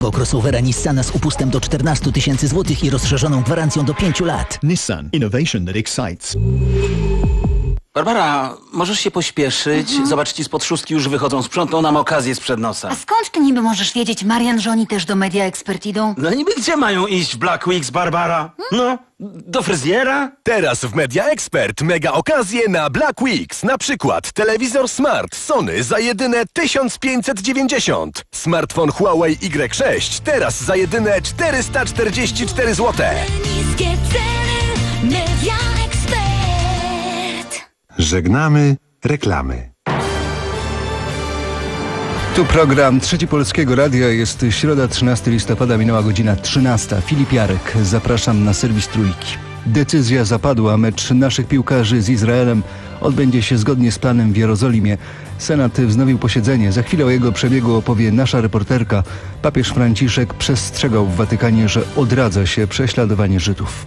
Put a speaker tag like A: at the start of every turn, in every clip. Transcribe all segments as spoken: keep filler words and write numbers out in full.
A: Crossovera Nissana z upustem do czternaście tysięcy złotych i rozszerzoną gwarancją do pięciu lat.
B: Nissan. Innovation that excites.
C: Barbara, możesz się pośpieszyć? Mhm. Zobacz, ci spod szóstki już wychodzą. Sprzątną nam okazję sprzed nosa.
D: A skąd ty niby możesz wiedzieć, Marian, że oni też do Media Expert idą?
C: No niby gdzie mają iść w Black Weeks, Barbara? No, do fryzjera?
E: Teraz w Media Expert mega okazje na Black Weeks. Na przykład telewizor Smart Sony za jedyne tysiąc pięćset dziewięćdziesiąt. Smartfon Huawei Y sześć teraz za jedyne czterysta czterdzieści cztery złote.
F: Niskie ceny, Media Expert.
G: Żegnamy reklamy.
H: Tu program Trzeci Polskiego Radia. Jest środa, trzynastego listopada, minęła godzina trzynasta. Filip Jarek, zapraszam na serwis Trójki. Decyzja zapadła. Mecz naszych piłkarzy z Izraelem odbędzie się zgodnie z planem w Jerozolimie. Senat wznowił posiedzenie. Za chwilę o jego przebiegu opowie nasza reporterka. Papież Franciszek przestrzegał w Watykanie, że odradza się prześladowanie Żydów.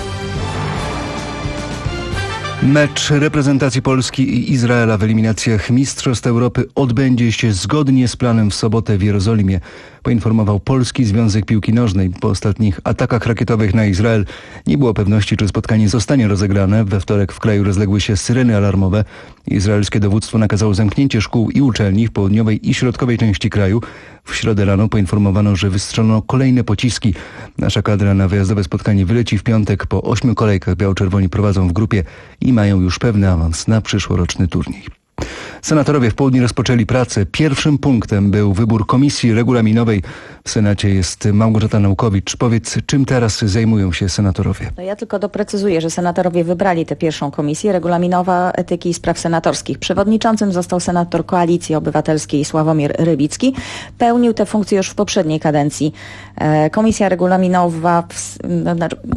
H: Mecz reprezentacji Polski i Izraela w eliminacjach Mistrzostw Europy odbędzie się zgodnie z planem w sobotę w Jerozolimie, poinformował Polski Związek Piłki Nożnej. Po ostatnich atakach rakietowych na Izrael nie było pewności, czy spotkanie zostanie rozegrane. We wtorek w kraju rozległy się syreny alarmowe. Izraelskie dowództwo nakazało zamknięcie szkół i uczelni w południowej i środkowej części kraju. W środę rano poinformowano, że wystrzelono kolejne pociski. Nasza kadra na wyjazdowe spotkanie wyleci w piątek. Po ośmiu kolejkach biało-czerwoni prowadzą w grupie i mają już pewny awans na przyszłoroczny turniej. Senatorowie w południe rozpoczęli pracę. Pierwszym punktem był wybór komisji regulaminowej. W Senacie jest Małgorzata Naukowicz. Powiedz, czym teraz zajmują się senatorowie?
I: No ja tylko doprecyzuję, że senatorowie wybrali tę pierwszą komisję, regulaminowa etyki i spraw senatorskich. Przewodniczącym został senator Koalicji Obywatelskiej Sławomir Rybicki. Pełnił tę funkcję już w poprzedniej kadencji. Komisja regulaminowa w, no,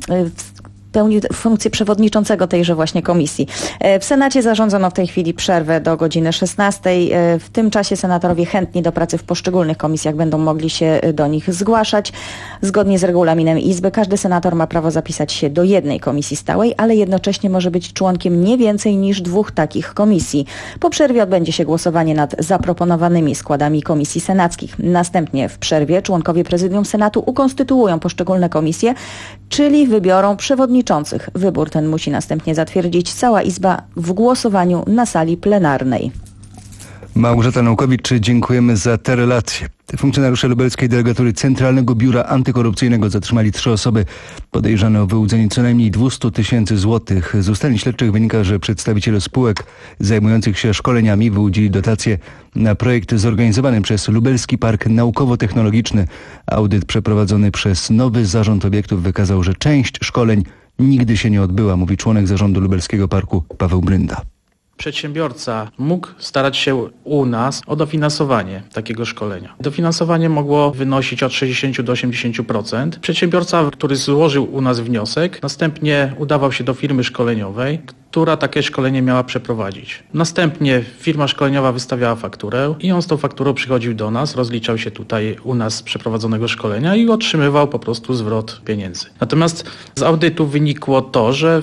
I: w, pełnił funkcję przewodniczącego tejże właśnie komisji. W Senacie zarządzono w tej chwili przerwę do godziny szesnastej. W tym czasie senatorowie chętni do pracy w poszczególnych komisjach będą mogli się do nich zgłaszać. Zgodnie z regulaminem Izby każdy senator ma prawo zapisać się do jednej komisji stałej, ale jednocześnie może być członkiem nie więcej niż dwóch takich komisji. Po przerwie odbędzie się głosowanie nad zaproponowanymi składami komisji senackich. Następnie w przerwie członkowie prezydium Senatu ukonstytuują poszczególne komisje, czyli wybiorą przewodniczących. Wybór ten musi następnie zatwierdzić cała Izba w głosowaniu na sali plenarnej.
H: Małgorzata Naukowicz, dziękujemy za te relacje. Funkcjonariusze lubelskiej delegatury Centralnego Biura Antykorupcyjnego zatrzymali trzy osoby podejrzane o wyłudzenie co najmniej dwieście tysięcy złotych. Z ustaleń śledczych wynika, że przedstawiciele spółek zajmujących się szkoleniami wyłudzili dotacje na projekt zorganizowany przez Lubelski Park Naukowo-Technologiczny. Audyt przeprowadzony przez nowy zarząd obiektów wykazał, że część szkoleń nigdy się nie odbyła, mówi członek zarządu Lubelskiego Parku Paweł Brynda.
J: Przedsiębiorca mógł starać się u nas o dofinansowanie takiego szkolenia. Dofinansowanie mogło wynosić od sześćdziesiąt do osiemdziesięciu procent. Przedsiębiorca, który złożył u nas wniosek, następnie udawał się do firmy szkoleniowej, która takie szkolenie miała przeprowadzić. Następnie firma szkoleniowa wystawiała fakturę i on z tą fakturą przychodził do nas, rozliczał się tutaj u nas z przeprowadzonego szkolenia i otrzymywał po prostu zwrot pieniędzy. Natomiast z audytu wynikło to, że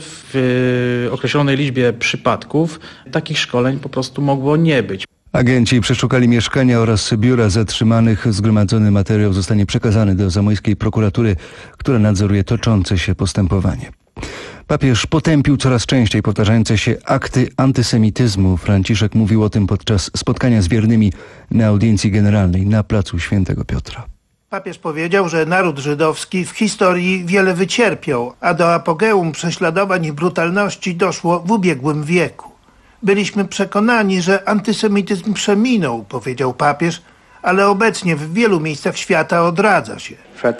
J: w określonej liczbie przypadków takich szkoleń po prostu mogło nie być.
H: Agenci przeszukali mieszkania oraz biura zatrzymanych. Zgromadzony materiał zostanie przekazany do zamojskiej prokuratury, która nadzoruje toczące się postępowanie. Papież potępił coraz częściej powtarzające się akty antysemityzmu. Franciszek mówił o tym podczas spotkania z wiernymi na audiencji generalnej na placu Świętego Piotra.
K: Papież powiedział, że naród żydowski w historii wiele wycierpiał, a do apogeum prześladowań i brutalności doszło w ubiegłym wieku. Byliśmy przekonani, że antysemityzm przeminął, powiedział papież, ale obecnie w wielu miejscach świata odradza się.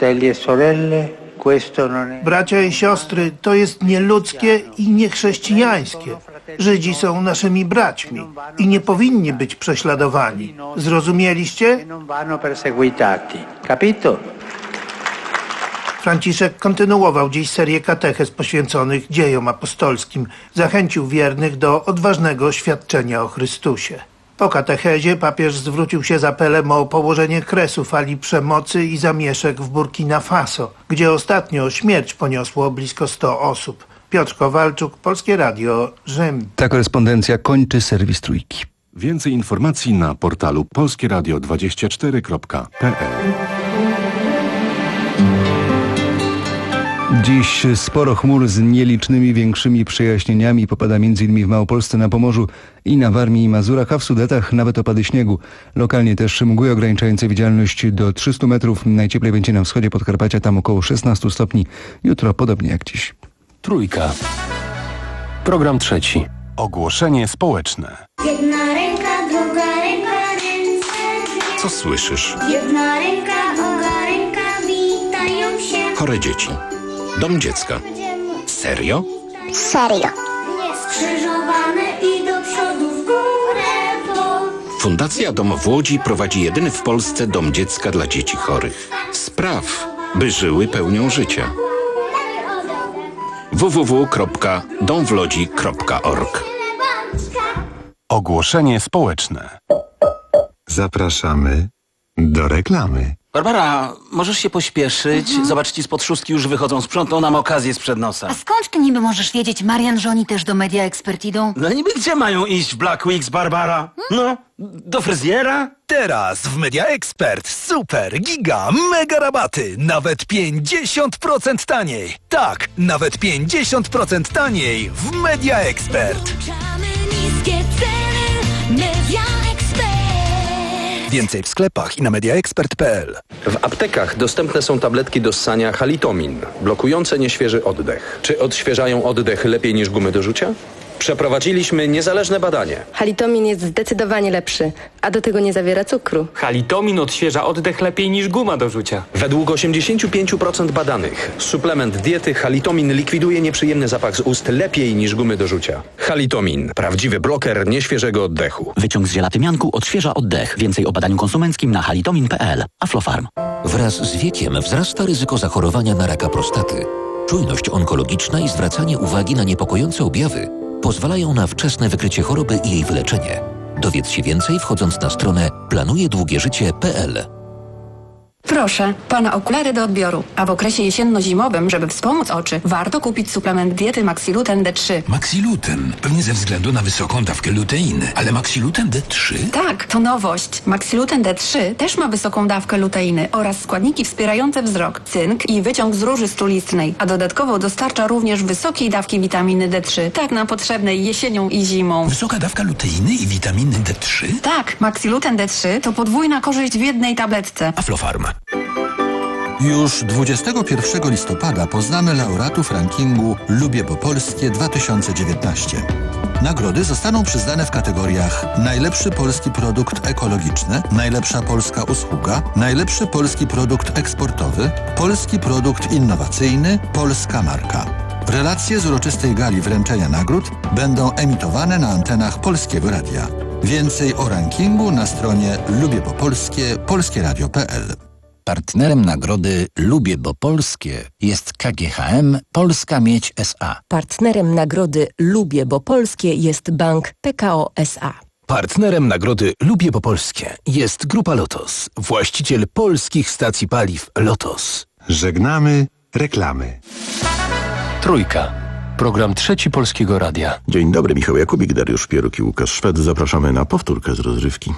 K: Bracia i siostry, to jest nieludzkie i niechrześcijańskie. Żydzi są naszymi braćmi i nie powinni być prześladowani. Zrozumieliście? Franciszek kontynuował dziś serię katechez poświęconych dziejom apostolskim. Zachęcił wiernych do odważnego oświadczenia o Chrystusie. Po katechezie papież zwrócił się z apelem o położenie kresu fali przemocy i zamieszek w Burkina Faso, gdzie ostatnio śmierć poniosło blisko sto osób. Piotr Kowalczuk, Polskie Radio, Rzym.
H: Ta korespondencja kończy serwis Trójki.
G: Więcej informacji na portalu polskieradio dwadzieścia cztery kropka p l.
H: Dziś sporo chmur z nielicznymi większymi przejaśnieniami. Popada m.in. w Małopolsce, na Pomorzu i na Warmii i Mazurach, a w Sudetach nawet opady śniegu. Lokalnie też mgły ograniczające widzialność do trzystu metrów. Najcieplej będzie na wschodzie Podkarpacia, tam około szesnastu stopni. Jutro podobnie jak dziś.
L: Trójka. Program trzeci.
E: Ogłoszenie społeczne.
F: Jedna ręka, druga ręka, ręce dwie.
M: Co słyszysz?
F: Jedna ręka, druga ręka, witają się.
M: Chore dzieci. Dom dziecka. Serio?
F: Serio. Skrzyżowane i do przodu w górę to.
M: Fundacja Dom w Łodzi prowadzi jedyny w Polsce dom dziecka dla dzieci chorych. Spraw, by żyły pełnią życia. w w w kropka dom w lodzi kropka org.
E: Ogłoszenie społeczne.
G: Zapraszamy do reklamy.
C: Barbara, możesz się pośpieszyć? Mhm. Zobacz, ci spod szóstki już wychodzą. Sprzątną nam okazję sprzed nosa.
D: A skąd ty niby możesz wiedzieć? Marian, że oni też do Media Expert idą?
C: No niby gdzie mają iść w Black Weeks, Barbara? No, do fryzjera?
N: Teraz w Media Expert super, giga, mega rabaty. Nawet pięćdziesiąt procent taniej. Tak, nawet pięćdziesiąt procent taniej w Media Expert.
F: Niskie ceny, Media Expert.
N: Więcej w sklepach i na mediaexpert kropka p l.
O: W aptekach dostępne są tabletki do ssania Halitomin, blokujące nieświeży oddech. Czy odświeżają oddech lepiej niż gumy do rzucia? Przeprowadziliśmy niezależne badanie.
P: Halitomin jest zdecydowanie lepszy, a do tego nie zawiera cukru.
Q: Halitomin odświeża oddech lepiej niż guma do rzucia.
O: Według osiemdziesiąt pięć procent badanych suplement diety Halitomin likwiduje nieprzyjemny zapach z ust lepiej niż gumy do rzucia. Halitomin. Prawdziwy bloker nieświeżego oddechu.
R: Wyciąg z zielatymianku odświeża oddech. Więcej o badaniu konsumenckim na halitomin kropka p l. Aflofarm.
S: Wraz z wiekiem wzrasta ryzyko zachorowania na raka prostaty. Czujność onkologiczna i zwracanie uwagi na niepokojące objawy pozwalają na wczesne wykrycie choroby i jej wyleczenie. Dowiedz się więcej wchodząc na stronę planuje długie życie kropka p l.
T: Proszę, pana okulary do odbioru. A w okresie jesienno-zimowym, żeby wspomóc oczy, warto kupić suplement diety Maxiluten D trzy.
U: Maxiluten? Pewnie ze względu na wysoką dawkę luteiny. Ale Maxiluten D trzy?
T: Tak, to nowość. Maxiluten D trzy też ma wysoką dawkę luteiny oraz składniki wspierające wzrok, cynk i wyciąg z róży strulistnej, a dodatkowo dostarcza również wysokiej dawki witaminy D trzy, tak nam potrzebnej jesienią i zimą.
U: Wysoka dawka luteiny i witaminy D trzy?
T: Tak, Maxiluten D trzy to podwójna korzyść w jednej tabletce.
U: Aflofarm.
V: Już dwudziestego pierwszego listopada poznamy laureatów rankingu Lubię Bo Polskie dwa tysiące dziewiętnaście. Nagrody zostaną przyznane w kategoriach najlepszy polski produkt ekologiczny, najlepsza polska usługa, najlepszy polski produkt eksportowy, polski produkt innowacyjny, polska marka. Relacje z uroczystej gali wręczenia nagród będą emitowane na antenach Polskiego Radia. Więcej o rankingu na stronie lubię bo polskie polskie radio kropka p l.
S: Partnerem nagrody Lubię Bo Polskie jest K G H M Polska Miedź S A.
W: Partnerem nagrody Lubię Bo Polskie jest Bank P K O S A.
N: Partnerem nagrody Lubię Bo Polskie jest Grupa Lotos, właściciel polskich stacji paliw Lotos.
G: Żegnamy reklamy.
L: Trójka. Program trzeci Polskiego Radia.
X: Dzień dobry, Michał Jakubik, Dariusz Pieruk i Łukasz Szwed. Zapraszamy na powtórkę z rozrywki.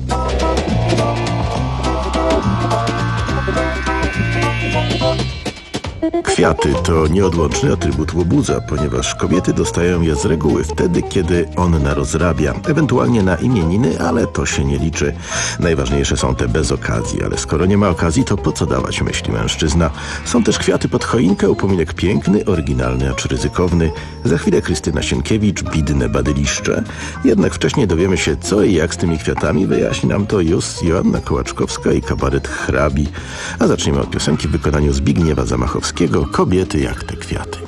X: Kwiaty to nieodłączny atrybut łobudza, ponieważ kobiety dostają je z reguły wtedy, kiedy on narozrabia, ewentualnie na imieniny, ale to się nie liczy. Najważniejsze są te bez okazji, ale skoro nie ma okazji, to po co dawać, myśli mężczyzna. Są też kwiaty pod choinkę, upominek piękny, oryginalny, acz ryzykowny. Za chwilę Krystyna Sienkiewicz, bidne badyliszcze. Jednak wcześniej dowiemy się, co i jak z tymi kwiatami, wyjaśni nam to już Joanna Kołaczkowska i kabaret Hrabi. A zaczniemy od piosenki w wykonaniu Zbigniewa Zamachowskiego. Kobiety jak te kwiaty.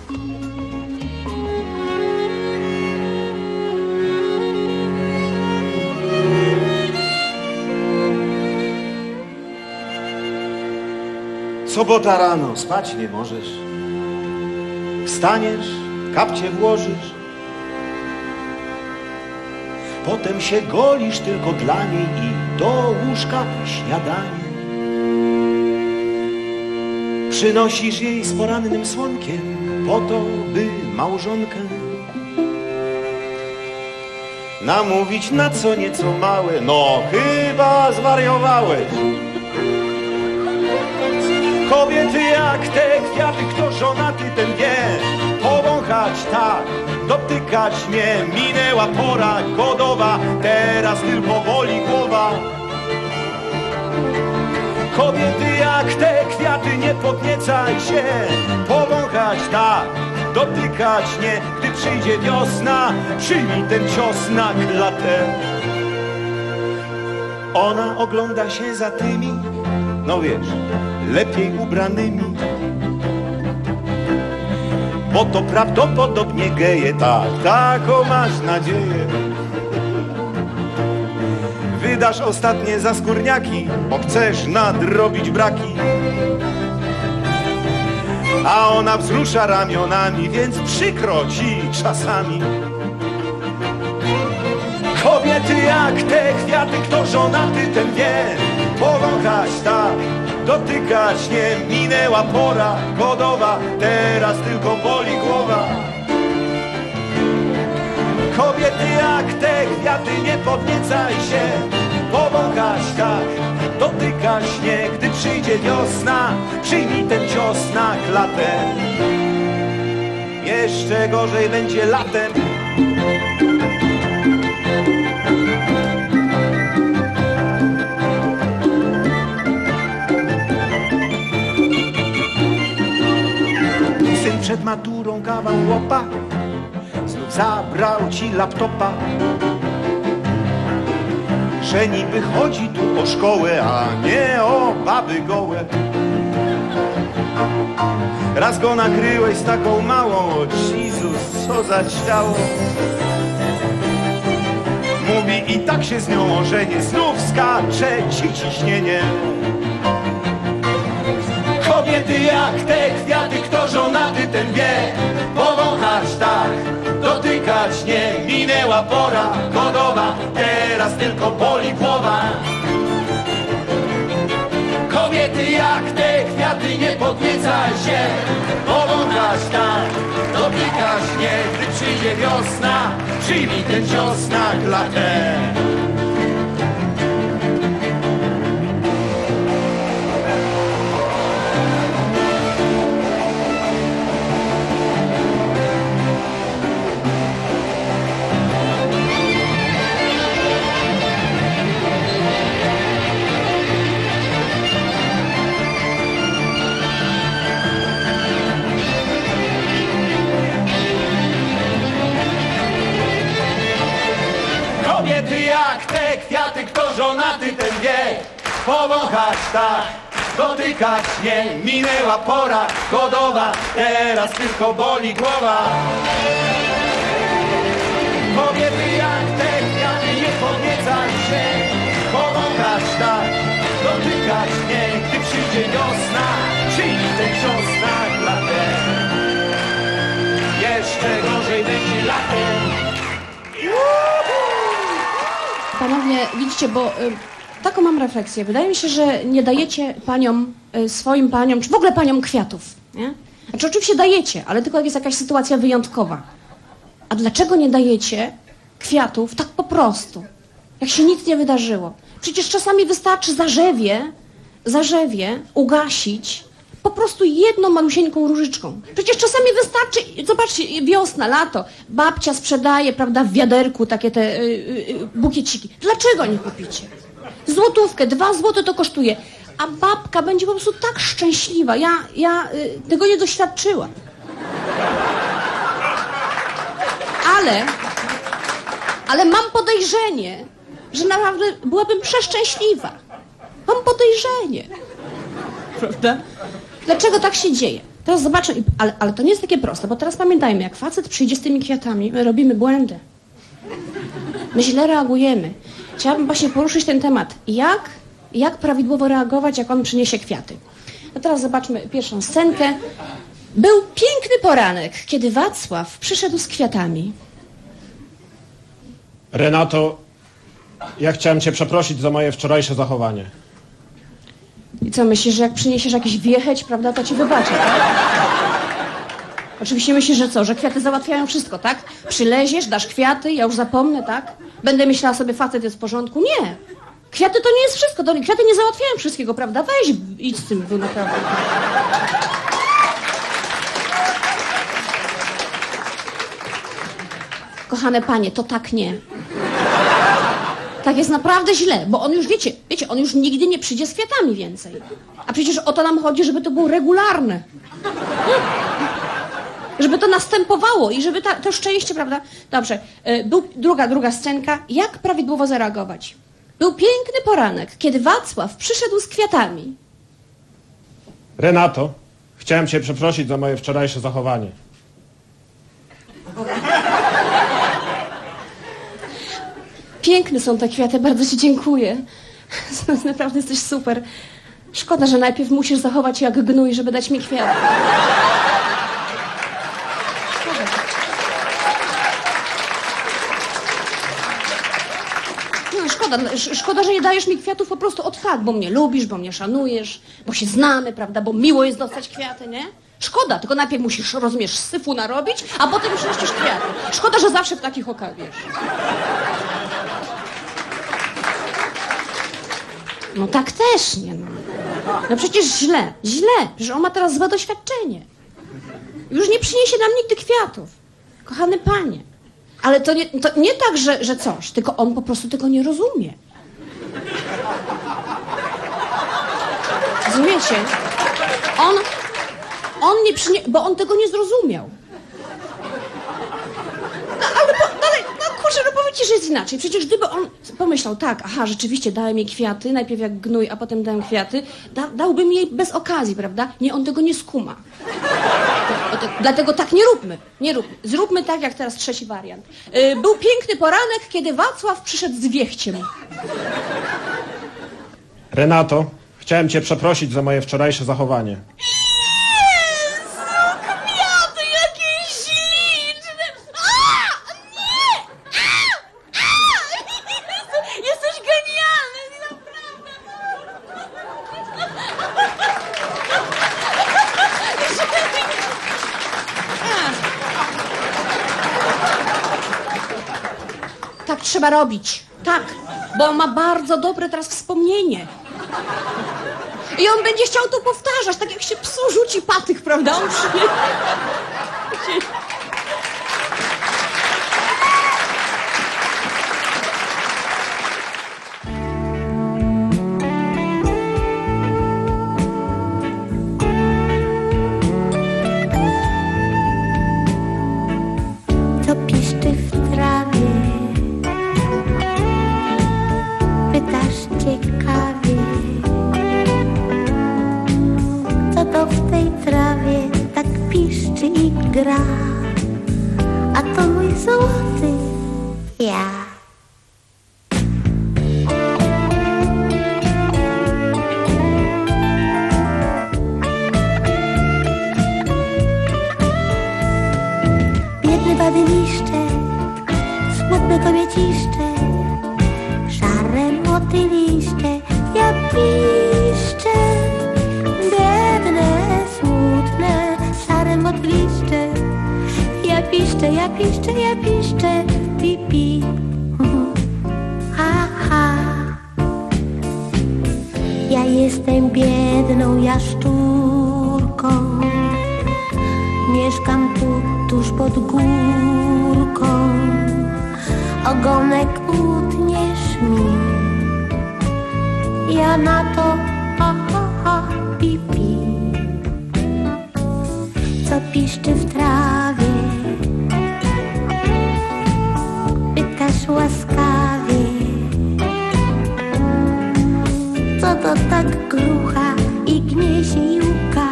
Y: Sobota rano, spać nie możesz. Wstaniesz, kapcie włożysz. Potem się golisz tylko dla niej i do łóżka śniadanie. Przynosisz jej z porannym słonkiem po to, by małżonkę namówić na co nieco małe. No chyba zwariowałeś. Kobiety jak jak te kwiaty, kto żonaty, ten wie. Powąchać tak, dotykać mnie. Minęła pora godowa, teraz tylko boli głowa. Kobiety jak te kwiaty, nie podniecaj się. Powąchać tak, dotykać nie. Gdy przyjdzie wiosna, przyjmij ten cios na klatę. Ona ogląda się za tymi, no wiesz, lepiej ubranymi. Bo to prawdopodobnie geje, tak, taką masz nadzieję. Wydasz ostatnie za skórniaki, bo chcesz nadrobić braki. A ona wzrusza ramionami, więc przykro ci czasami. Kobiety jak te kwiaty, kto żonaty, ten wie. Powąchać tak, dotykać nie. Minęła pora godowa, teraz tylko boli głowa. Kobiety jak te kwiaty, nie podniecaj się. Powąchać tak, dotykać nie. Gdy przyjdzie wiosna, przyjmij ten cios na klatę. Jeszcze gorzej będzie latem. Syn przed maturą kawał łopa, znów zabrał ci laptopa. Że niby chodzi tu o szkołę, a nie o baby gołe. Raz go nakryłeś z taką małą, o Jezus, co za ciało. Mówi i tak się z nią ożenię, znów skacze ci ciśnienie. Kobiety jak te kwiaty, kto żonaty, ten wie. Powąchać tak, dotykać nie. Minęła pora godowa, teraz tylko boli głowa. Kobiety jak te kwiaty, nie podniecaj się. Powąchać tak, dotykać nie. Gdy przyjdzie wiosna, przyjmij ten cios na klatę. Kobiety jak te kwiaty, kto żonaty, ten wie. Powąchać tak, dotykać nie. Minęła pora godowa, teraz tylko boli głowa. Kobiety jak te kwiaty, nie podniecaj się. Powąchać tak, dotykać nie. Gdy przyjdzie wiosna, przyjmij ten cios na klatę. Jeszcze gorzej będzie latem.
A: Panowie, widzicie, bo y, taką mam refleksję. Wydaje mi się, że nie dajecie paniom, y, swoim paniom, czy w ogóle paniom kwiatów, nie? Znaczy oczywiście dajecie, ale tylko jak jest jakaś sytuacja wyjątkowa. A dlaczego nie dajecie kwiatów tak po prostu, jak się nic nie wydarzyło? Przecież czasami wystarczy zarzewie, zarzewie ugasić po prostu jedną malusieńką różyczką. Przecież czasami wystarczy, zobaczcie, wiosna, lato, babcia sprzedaje, prawda, w wiaderku takie te y, y, bukieciki. Dlaczego nie kupicie? Złotówkę, dwa złote to kosztuje, a babka będzie po prostu tak szczęśliwa. Ja, ja y, tego nie doświadczyłam. Ale, ale mam podejrzenie, że naprawdę byłabym przeszczęśliwa. Mam podejrzenie. Prawda? Dlaczego tak się dzieje? Teraz zobaczę, ale, ale to nie jest takie proste, bo teraz pamiętajmy, jak facet przyjdzie z tymi kwiatami, my robimy błędy. My źle reagujemy. Chciałabym właśnie poruszyć ten temat. Jak, jak prawidłowo reagować, jak on przyniesie kwiaty? No teraz zobaczmy pierwszą scenkę. Był piękny poranek, kiedy Wacław przyszedł z kwiatami.
B: Renato, ja chciałem cię przeprosić za moje wczorajsze zachowanie.
A: I co, myślisz, że jak przyniesiesz jakiś wiecheć, prawda, to ci wybaczę, tak? Oczywiście myślisz, że co, że kwiaty załatwiają wszystko, tak? Przyleziesz, dasz kwiaty, ja już zapomnę, tak? Będę myślała sobie, facet jest w porządku. Nie! Kwiaty to nie jest wszystko, to kwiaty nie załatwiają wszystkiego, prawda? Weź, idź z tym, był naprawdę. Kochane panie, to tak nie. Tak jest naprawdę źle, bo on już, wiecie, wiecie, on już nigdy nie przyjdzie z kwiatami więcej. A przecież o to nam chodzi, żeby to było regularne. Żeby to następowało i żeby ta, to szczęście, prawda? Dobrze, był, druga, druga scenka. Jak prawidłowo zareagować? Był piękny poranek, kiedy Wacław przyszedł z kwiatami.
B: Renato, chciałem cię przeprosić za moje wczorajsze zachowanie.
A: Piękne są te kwiaty, bardzo ci dziękuję. Naprawdę jesteś super. Szkoda, że najpierw musisz zachować się jak gnój, żeby dać mi kwiat. No, szkoda, szkoda, że nie dajesz mi kwiatów po prostu od tak, bo mnie lubisz, bo mnie szanujesz, bo się znamy, prawda, bo miło jest dostać kwiaty, nie? Szkoda, tylko najpierw musisz, rozumiesz, syfu narobić, a potem już niszczysz kwiaty. Szkoda, że zawsze w takich okazjach. No tak też nie, no. No przecież źle, źle, że on ma teraz złe doświadczenie. Już nie przyniesie nam nigdy kwiatów. Kochany panie. Ale to nie, to nie tak, że, że coś, tylko on po prostu tego nie rozumie. Rozumiecie? On, on nie przynie... bo on tego nie zrozumiał. No ale, po, no, ale no kurczę, no powiedzcie, że jest inaczej. Przecież gdyby on pomyślał, tak, aha, rzeczywiście dałem jej kwiaty, najpierw jak gnój, a potem dałem kwiaty, da, dałbym jej bez okazji, prawda? Nie, on tego nie skuma. Dlatego tak nie róbmy, nie róbmy. Zróbmy tak, jak teraz trzeci wariant. Yy, był piękny poranek, kiedy Wacław przyszedł z wiechciem.
B: Renato, chciałem cię przeprosić za moje wczorajsze zachowanie.
F: Kwiaty jakieś śliczne! A! Nie! A! A! Jesteś genialny, naprawdę!
A: Tak trzeba robić, tak, bo on ma bardzo dobre teraz wspomnienie. I on będzie chciał to powtarzać, tak jak się psu rzuci patyk, prawda? On przy...
F: Co piszczy w trawie? Pytasz ciekawie. Co to w tej trawie tak piszczy i gra? A to mój złoty ja. Biedny badyliszcze, smutne kobieciszcze, szare motyliszcze, ja piszczę. Biedne, smutne, szare motyliszcze, ja piszczę, ja piszczę, ja piszczę, pi, pi. Ha, ha. Ja jestem biedną jaszczurką, mieszkam tu, tuż pod górką. Ogonek utniesz mi, ja na to ha, ha, ha, pi, pi. Co piszczy w trawie? Pytasz łaskawie. Co to tak grucha i gniesie i łka?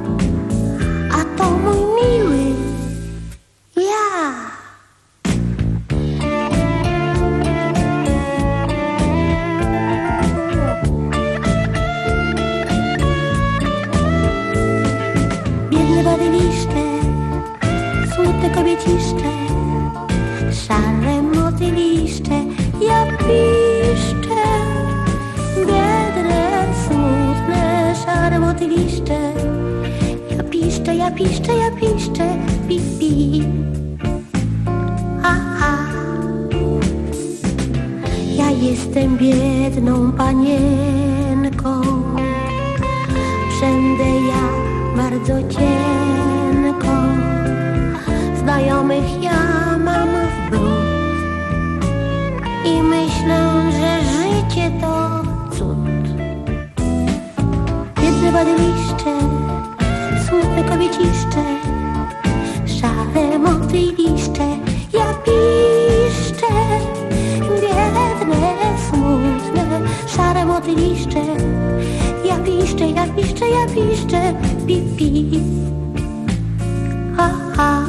F: A to mój miły ja. Biedne badyliszcze, smutne kobieciszcze, szare motyliszcze, ja piszczę. Biedne, smutne, szare motyliszcze, ja piszczę, ja piszczę, ja piszczę, pi, pi. Ha, ha. Ja jestem biedną panienką, wszędzie ja bardzo cienką. Znajomych ja mam w życie to cud. Biedne badyliszcze, smutne kobieciszcze, szare motyliszcze, ja piszczę. Biedne, smutne, szare motyliszcze, ja piszczę, ja piszczę, ja piszczę, pi, pi. Ha, ha.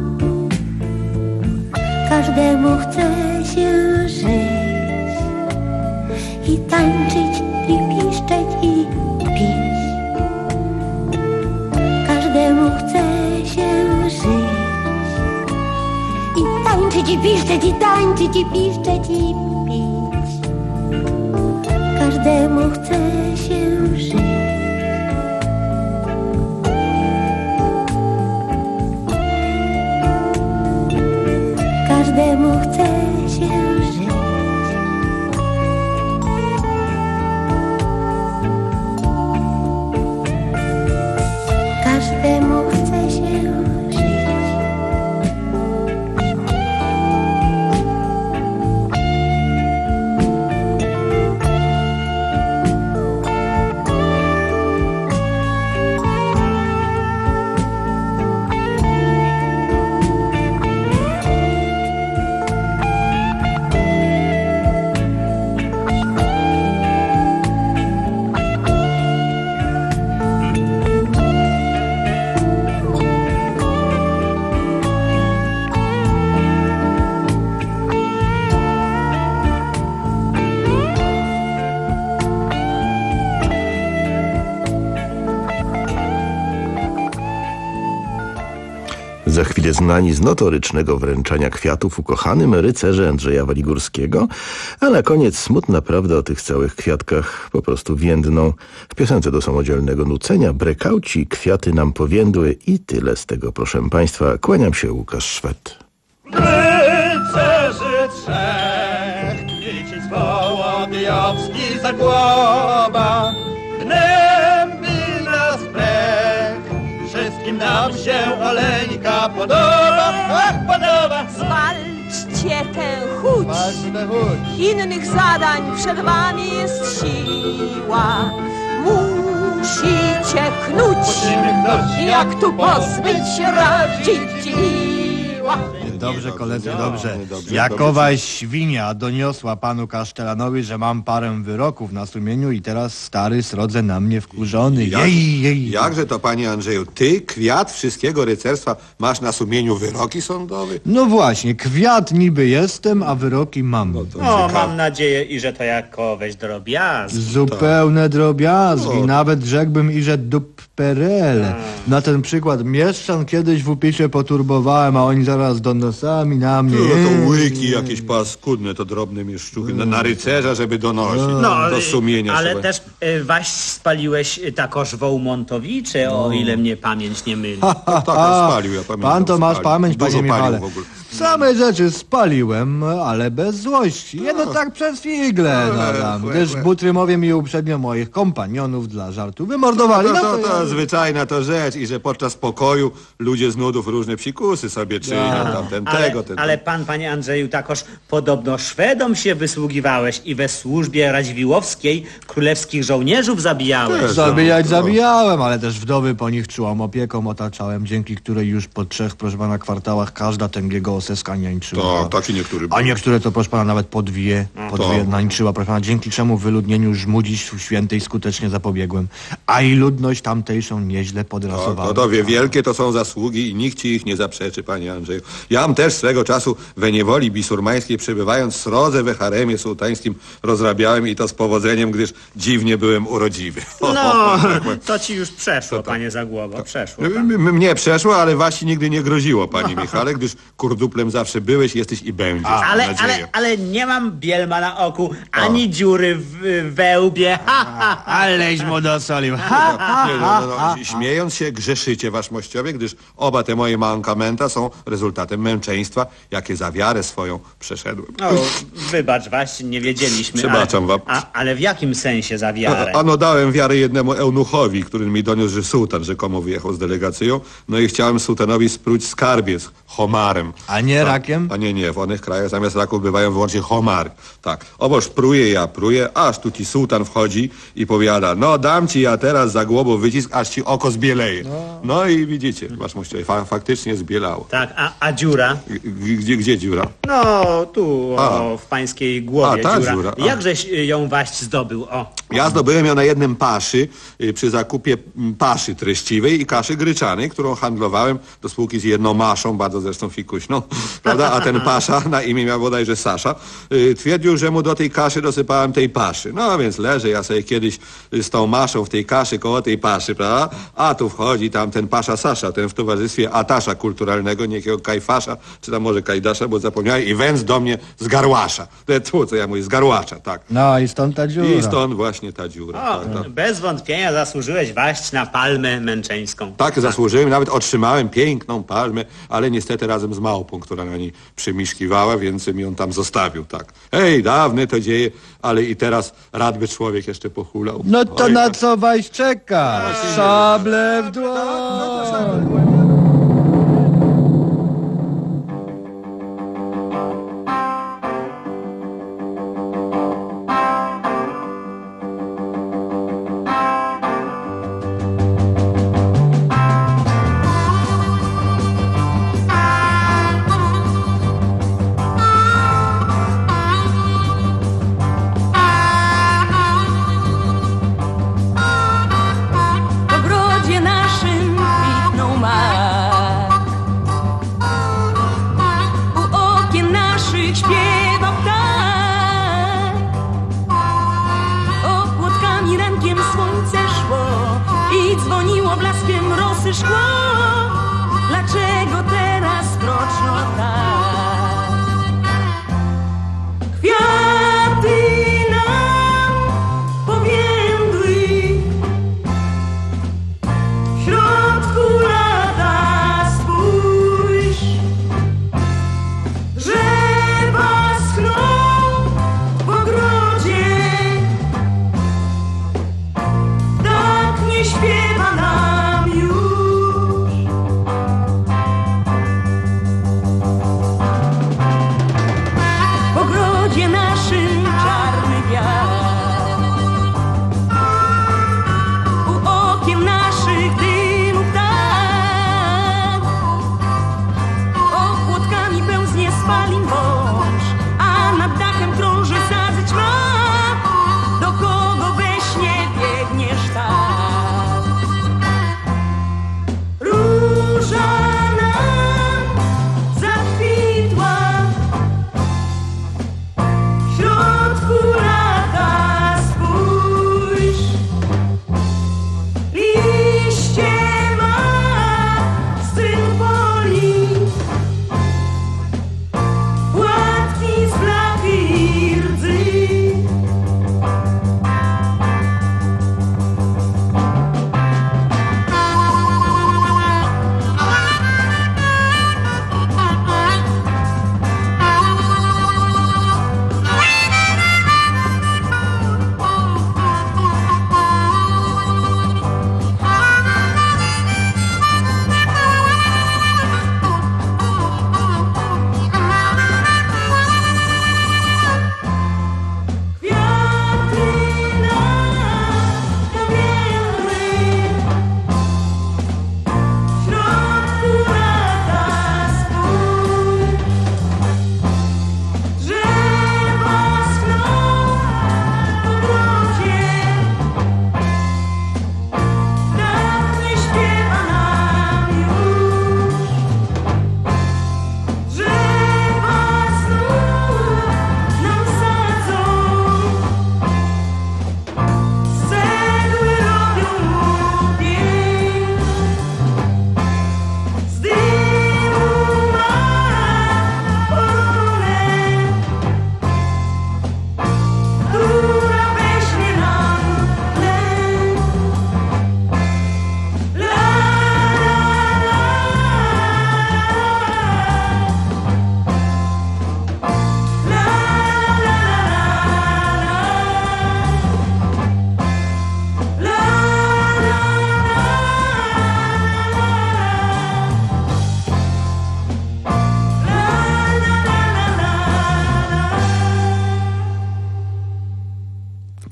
F: Każdemu chce się żyć i tańczyć, i piszczeć, i pić. Każdemu chce się żyć i tańczyć, i piszczeć, i tańczyć, i piszczeć, i pić. Każdemu chce się żyć. Każdemu chce się żyć. Każdemu chce się żyć.
X: Za chwilę znani z notorycznego wręczania kwiatów ukochanym rycerze Andrzeja Waligórskiego, a na koniec smutna prawda o tych całych kwiatkach po prostu więdną. W piosence do samodzielnego nucenia brekauci kwiaty nam powiędły i tyle z tego, proszę państwa. Kłaniam się, Łukasz Szwed.
Y: Rycerzy trzech, Kmicic, Wołodyjowski, Zagłoba, gnębi nas plech. Wszystkim nam się Oleńka podoba, ach, podoba.
H: Zwalczcie tę chuć. Innych zadań przed wami jest siła. Musicie knuć, jak tu pozbyć radziła.
I: Dobrze, koledzy, dobrze. Jakowaś świnia doniosła panu Kasztelanowi, że mam parę wyroków na sumieniu i teraz stary srodze na mnie wkurzony.
J: Jak,
I: jej, jej.
J: Jakże to, panie Andrzeju, ty, kwiat wszystkiego rycerstwa, masz na sumieniu wyroki sądowe?
I: No właśnie, kwiat niby jestem, a wyroki mam. No,
K: no mam nadzieję, i że to jakoweś drobiazgi.
I: Zupełne drobiazgi, no. Nawet rzekłbym, i że duperele. Na ten przykład mieszczan kiedyś w upisie poturbowałem, a oni zaraz do nosami na mnie.
J: No to łyki jakieś paskudne, to drobne mieszczuchy. Na, na rycerza, żeby donosić. No, do sumienia.
K: Ale
J: sobie.
K: też y, waś spaliłeś takoż Wołmontowicze, no. O ile mnie pamięć nie myli.
I: Ha, ha, ha. Tak, spalił, ja pamiętam. Pan to masz spalił. Pamięć, panie Michale. Same rzeczy spaliłem, ale bez złości. Jedno no. Tak przez figle, no, gdyż Butrymowie mi uprzednio moich kompanionów dla żartu wymordowali.
J: No,
I: no,
J: to,
I: to,
J: to, to
I: ja...
J: zwyczajna to rzecz i że podczas pokoju ludzie z nudów różne psikusy sobie czynią, tamten
K: ale,
J: tego, ten,
K: ale pan, panie Andrzeju, takoż podobno Szwedom się wysługiwałeś i we służbie radziwiłowskiej królewskich żołnierzów zabijałeś.
I: Też, Zabijać no. zabijałem, ale też wdowy po nich czułam opieką otaczałem, dzięki której już po trzech, proszę pana, kwartałach każda tęgiego oseska niańczyła.
J: Tak, taki niektóry
I: A niektóre to, proszę pana, nawet po dwie, po to. dwie nańczyła, proszę pana, dzięki czemu wyludnieniu żmu dziś świętej skutecznie zapobiegłem. A i ludność tamtejszą nieźle podrasowała.
J: No, to, to wie, wielkie to są zasługi i nikt ci ich nie zaprzeczy, panie Andrzeju. Ja mam też swego czasu we niewoli bisurmańskiej, przebywając srodze we haremie sułtańskim, rozrabiałem i to z powodzeniem, gdyż dziwnie byłem urodziwy.
K: No, to ci już przeszło, to, to, panie Zagłoba, przeszło.
J: M- mnie przeszło, ale wasi nigdy nie groziło, panie Michale, gdyż kurduplem zawsze byłeś, jesteś i będziesz. A,
K: ale, ale, ale nie mam bielma na oku, ani o. dziury w, we łbie. Ha, ha, ha.
I: Aleś mu dosolił.
J: Ha, ha, nie, no, no, no. Śmiejąc się, grzeszycie wasz mościowie, gdyż oba te moje mankamenta są rezultatem męczeństwa męczeństwa, jakie za wiarę swoją przeszedłem.
K: O, wybacz, właśnie nie wiedzieliśmy.
J: Przebaczam wam.
K: A, ale w jakim sensie za wiarę?
J: Ano dałem wiarę jednemu eunuchowi, który mi doniósł, że sułtan rzekomo wyjechał z delegacją. No i chciałem sułtanowi spróć skarbiec homarem.
I: A nie
J: a,
I: rakiem?
J: A nie, nie. W onych krajach zamiast raków bywają wyłącznie homary. Tak. Oboż pruję, ja pruję, aż tu ci sułtan wchodzi i powiada, no dam ci ja teraz za głową wycisk, aż ci oko zbieleje. No, no i widzicie, wasz mościowie, fa faktycznie zbielało.
K: Tak, a, a dziura?
J: G gdzie, gdzie dziura?
K: No, tu, o, w pańskiej głowie
J: a, ta
K: dziura.
J: dziura. A.
K: Jakżeś ją waść zdobył, o?
J: Ja zdobyłem ją na jednym paszy, y, przy zakupie m, paszy treściwej i kaszy gryczanej, którą handlowałem do spółki z jedną maszą, bardzo zresztą fikuśną, prawda? A ten pasza, na imię miał bodajże Sasza, y, twierdził, że mu do tej kaszy dosypałem tej paszy. No więc leżę ja sobie kiedyś y, z tą maszą w tej kaszy, koło tej paszy, prawda? A tu wchodzi tam ten pasza Sasza, ten w towarzystwie Atasza kulturalnego, niejakiego Kajfasza, czy tam może Kajdasza, bo zapomniałem, i węz do mnie z garłasza. To tfu, co ja mówię, z garłacza, tak.
I: No i stąd ta dziura.
J: I stąd właśnie ta dziura.
K: O,
J: tak, tak.
K: bez wątpienia zasłużyłeś waść na palmę męczeńską.
J: Tak, zasłużyłem, nawet otrzymałem piękną palmę, ale niestety razem z małpą, która na niej przymiszkiwała, więc mi ją tam zostawił, tak. Hej, dawne to dzieje, ale i teraz rad by człowiek jeszcze pochulał.
I: No to
J: Oj,
I: na co waś czeka? Szable w dłoń!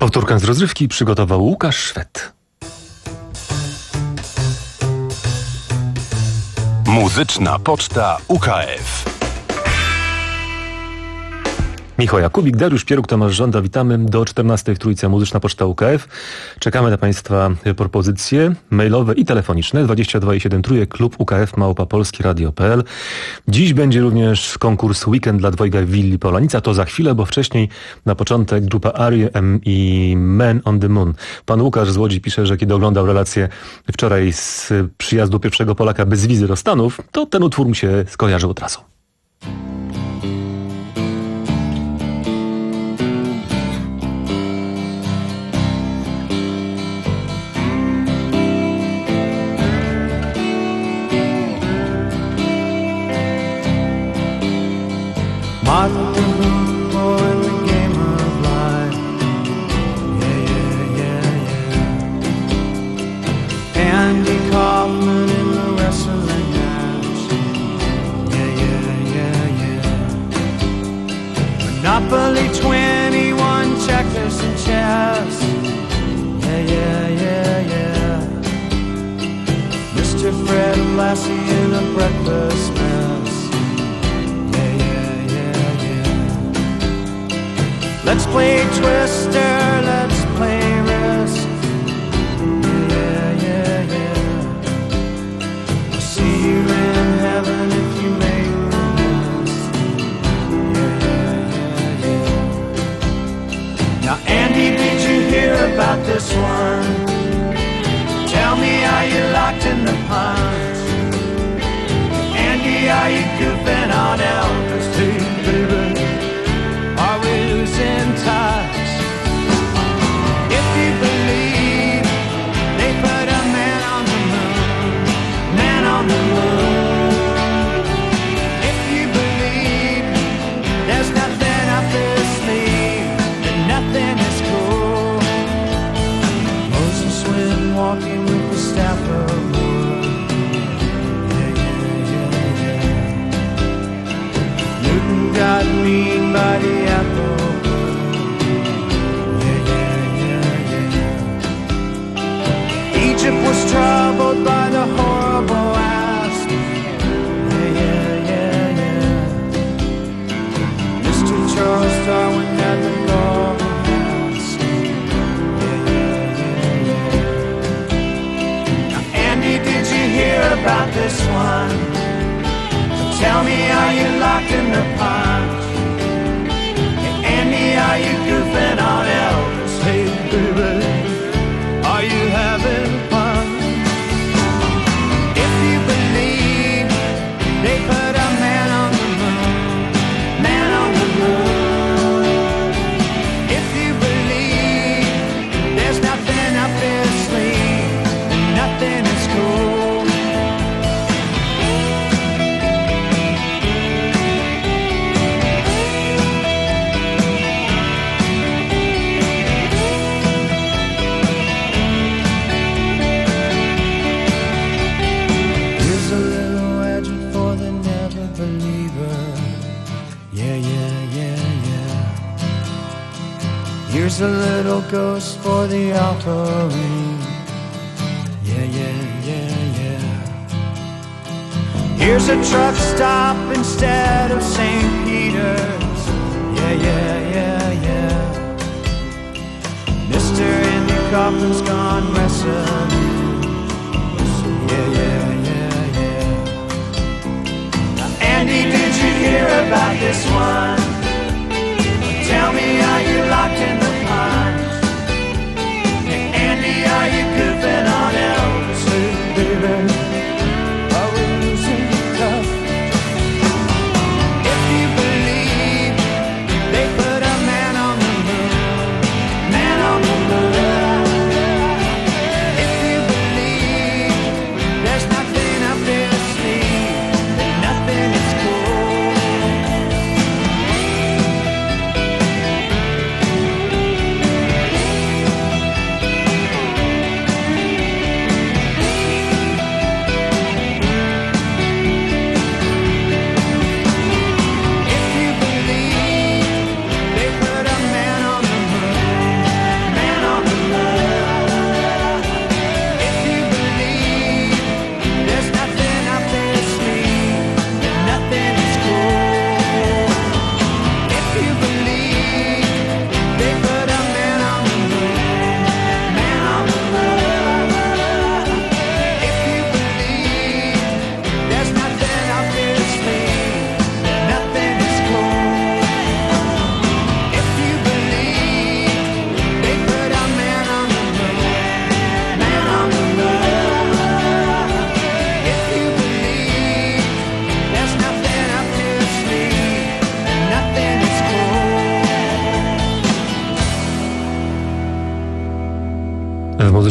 L: Powtórkę z rozrywki przygotował Łukasz Szwed.
C: Muzyczna Poczta U K F.
L: Michał Jakubik, Dariusz Pieruk, Tomasz Żąda. Witamy do czternastej w Trójce Muzyczna Poczta U K F. Czekamy na Państwa propozycje mailowe i telefoniczne. dwadzieścia dwa i siedem Trójek, klub U K F, małpa polskieradio kropka p l. Dziś będzie również konkurs Weekend dla dwojga willi Polanica. To za chwilę, bo wcześniej na początek grupa R E M i Man on the Moon. Pan Łukasz z Łodzi pisze, że kiedy oglądał relację wczoraj z przyjazdu pierwszego Polaka bez wizy do Stanów, to ten utwór mu się skojarzył od razu.
Y: Martin Luther King in the game of life. Yeah, yeah, yeah, yeah. Andy Kaufman in the wrestling match. Yeah, yeah, yeah, yeah. Monopoly twenty-one, checkers and chess. Yeah, yeah, yeah, yeah. Mister Fred Lassie in a breakfast mess. Let's play Twister, let's play Risk. Yeah, yeah, yeah. I'll see you in heaven if you make the list. Yeah, yeah, yeah, yeah. Now, Andy, did you hear about this one? Tell me, are you locked in the punch? Andy, are you goofing on Elvis too, baby? Are we losing touch? If you believe they put a man on the moon, man on the moon. If you believe there's nothing up their sleeve, then nothing is cool. Moses went walking with the staff of wood. Yeah, yeah, yeah, yeah. Newton got mean by the apple. Yeah, yeah, yeah, yeah. Egypt was troubled by the horrible ass. Yeah, yeah, yeah, yeah. Mister Charles Darwin had the golden mask. Yeah, yeah, yeah, yeah. Now, Andy, did you hear about this one? Tell me, are you locked in the punch? Andy, are you goofing on Elvis? Hey, baby, are you having fun? If you believe they put a man on the moon, man on the moon. If you believe there's nothing up their sleeve, then nothing is cool. Here's a little ghost for the altar ring. Yeah, yeah, yeah, yeah. Here's a truck stop instead of Saint Peter's. Yeah, yeah, yeah, yeah. Mister Andy Kaufman's gone wrestling. Yeah, yeah, yeah, yeah. Now, Andy, did you hear about this one? Tell me, are you locked in the punch? Hey, Andy, are you goofing on Elvis? Hey, baby, are we losing touch? If you believe they put a man on the moon, man on the moon. If you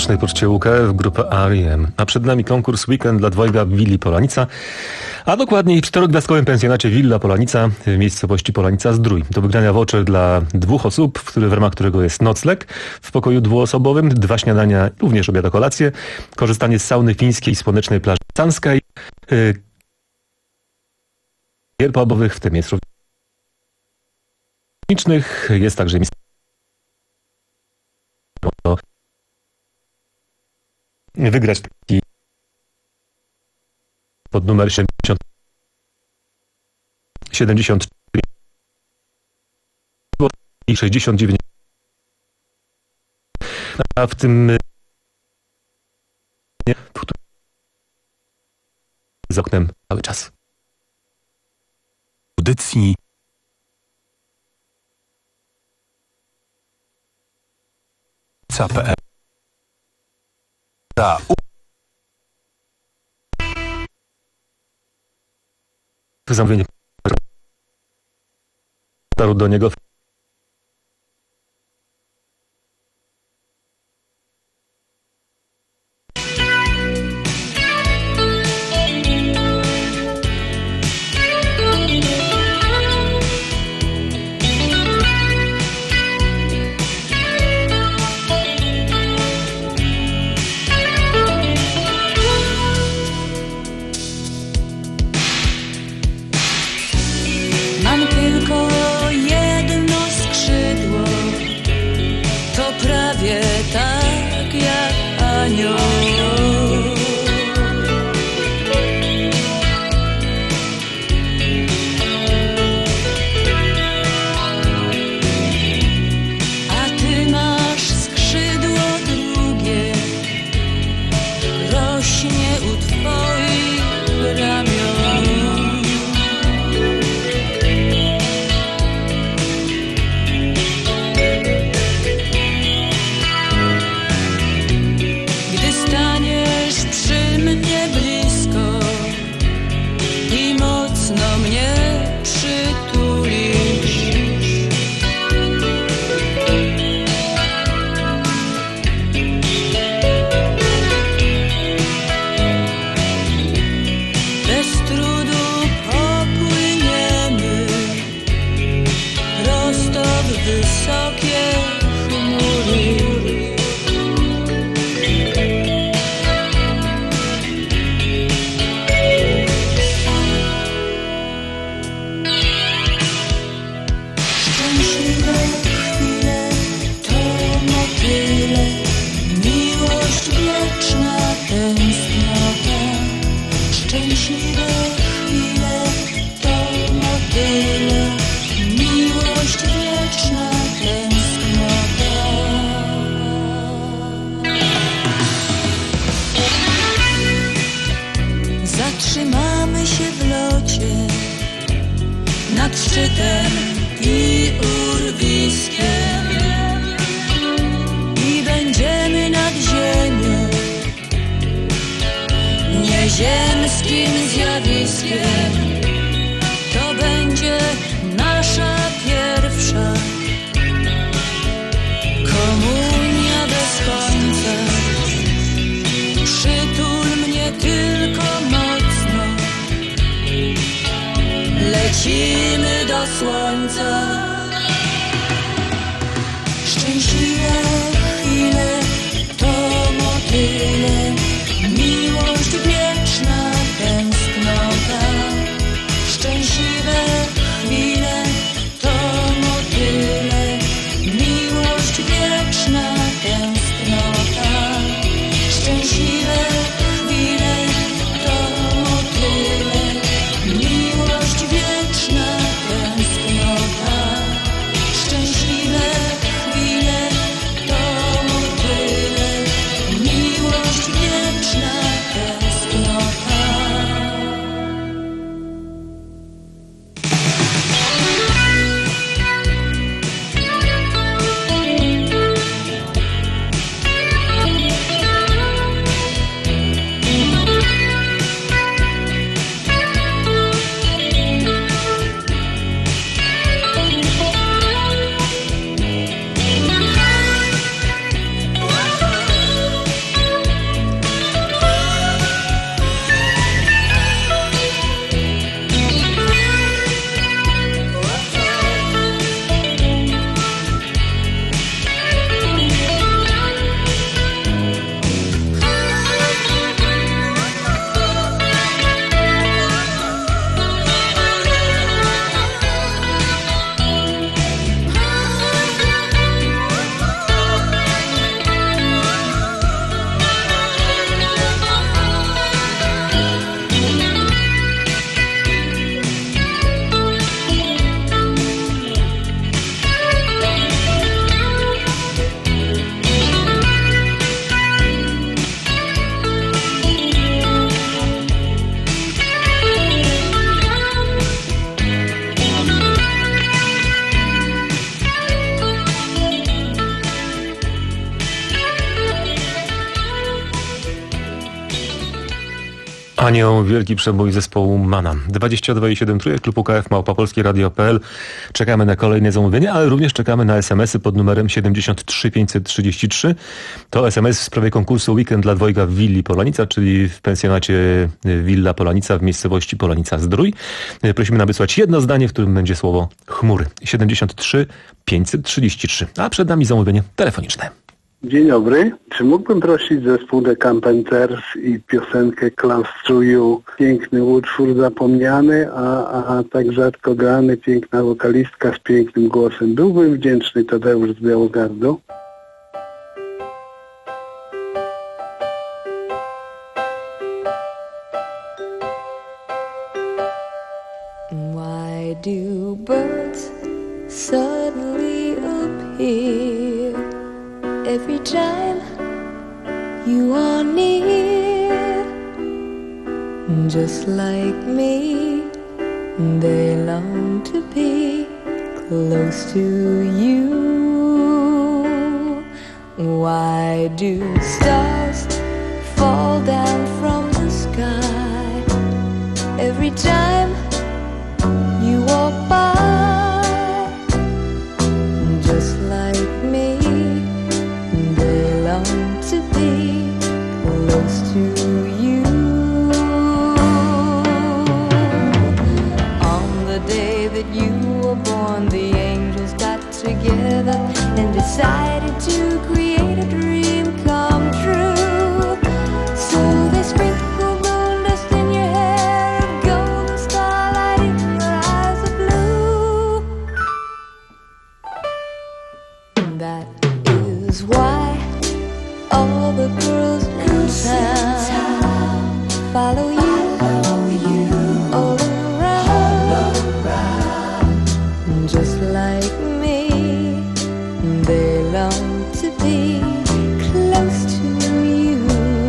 L: Muzycznej Poczcie U K F, grupa R E M. A przed nami konkurs Weekend dla dwojga Willi Polanica, a dokładniej w czterogwiazdkowym pensjonacie Villa Polanica w miejscowości Polanica-Zdrój. Do wygrania voucher dla dwóch osób, w ramach którego jest nocleg w pokoju dwuosobowym, dwa śniadania, również obiad, kolację, korzystanie z sauny fińskiej i słonecznej plaży Sanskiej, yy, gier pubowych, w tym jest również jest także miejsce wygrać taki pod numer siedemdziesiąt, siedemdziesiąt cztery i sześćdziesiąt dziewięć. A w tym z oknem cały czas.
C: Audycji C P M. Ta
L: zamówienie dotarł do niego
D: lecimy do słońca. Szczęśliwe chwile to motyle, miłość wieczna, tęsknota. Szczęśliwe chwile to motyle, miłość wieczna, tęsknota. Szczęśliwe chwile to motyle, miłość wieczna, tęsknota.
L: Anioł, wielki przebój zespołu Mana. dwadzieścia dwa i siedem trójek, klub U K F, małpa polskie radio kropka p l. Czekamy na kolejne zamówienia, ale również czekamy na es em esy pod numerem siedemdziesiąt trzy pięćset trzydzieści trzy. To es em es w sprawie konkursu Weekend dla dwojga w willi Polanica, czyli w pensjonacie Willa Polanica w miejscowości Polanica-Zdrój. Prosimy nam wysłać jedno zdanie, w którym będzie słowo chmury. siedemdziesiąt trzy pięćset trzydzieści trzy. A przed nami zamówienie telefoniczne.
E: Dzień dobry. Czy mógłbym prosić zespół The Carpenters i piosenkę Close to You? Piękny utwór zapomniany, a, a tak rzadko grany, piękna wokalistka z pięknym głosem. Byłbym wdzięczny, Tadeusz z Białogardu.
D: Why do birds suddenly appear every time you are near? Just like me, they long to be close to you. Why do stars fall down from the sky every time you walk by? Just like me, they long to be close to you. On the day that you were born, the angels got together and decided to create a dream come true. So they sprinkled moon dust in your hair and golden starlight in your eyes of blue. That is why all the girls in town follow you, all around. Just like me, they long to be close to you.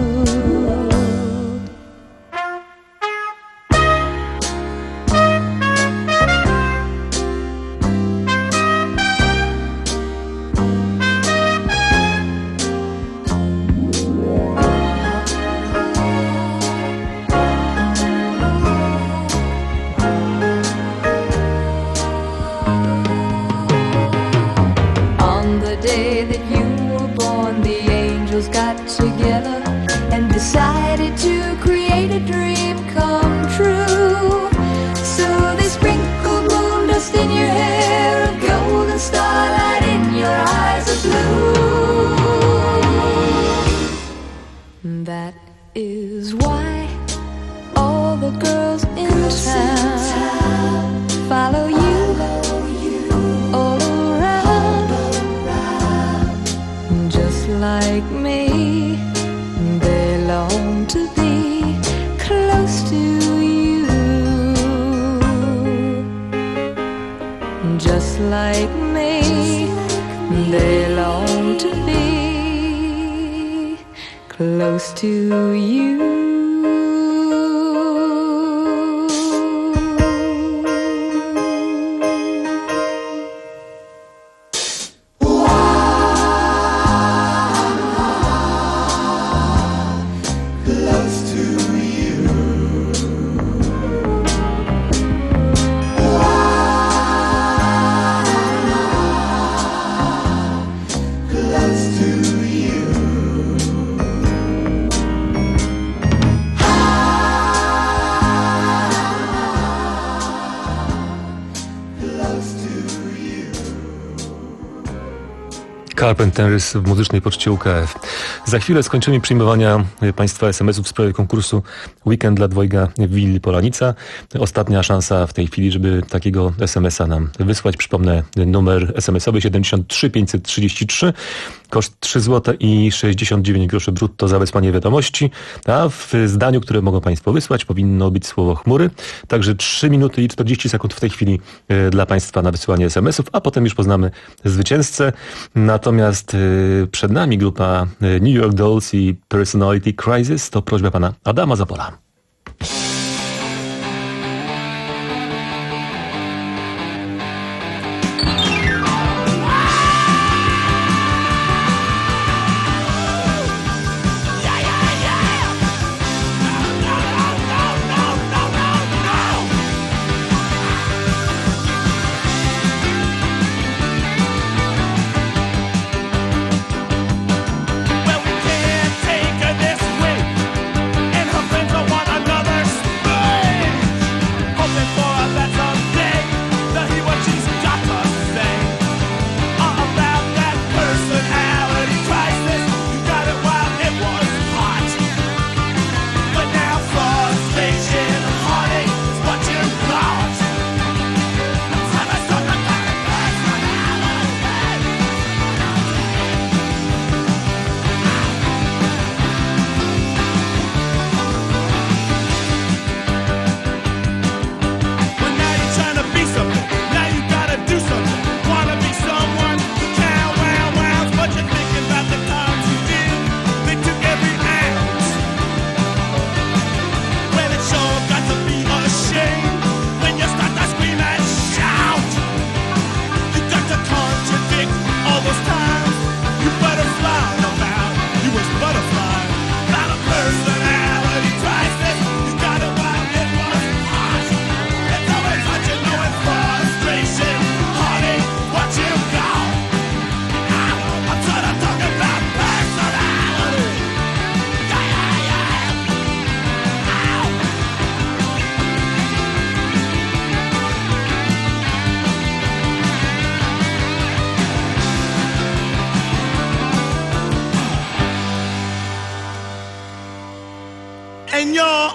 D: On the day that you were born, the angels got together and decided to create a dream come true. So they sprinkled moon dust in your hair and golden starlight in your eyes of blue. That is why all the girls in town follow you, all around. Just like me, they long to be close to you. Just like me, they long to be close to you.
L: Carpenters w muzycznej poczcie U K F. Za chwilę skończymy przyjmowania Państwa es em esów w sprawie konkursu Weekend dla dwojga w willi Polanica. Ostatnia szansa w tej chwili, żeby takiego es em esa nam wysłać. Przypomnę numer es em esowy siedemdziesiąt trzy pięćset trzydzieści trzy. Koszt trzy złote i sześćdziesiąt dziewięć groszy brutto za wysłanie wiadomości. A w zdaniu, które mogą Państwo wysłać, powinno być słowo chmury. Także trzy minuty i czterdzieści sekund w tej chwili dla Państwa na wysyłanie es em esów, a potem już poznamy zwycięzcę. Natomiast przed nami grupa New York Dolls i Personality Crisis. To prośba pana Adama Zapola.
D: Yeah, yeah, yeah.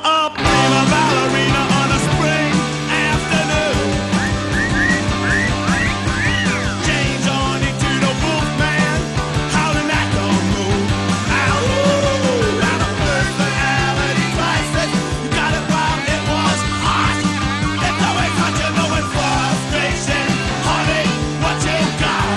Y: a prima ballerina on a spring afternoon. Change on it to the Wolfman, howling at the moon. Ow, ooh, and a personality crisis. You got it while it was hot. It's always hot, you know it's frustration. Honey, what you got?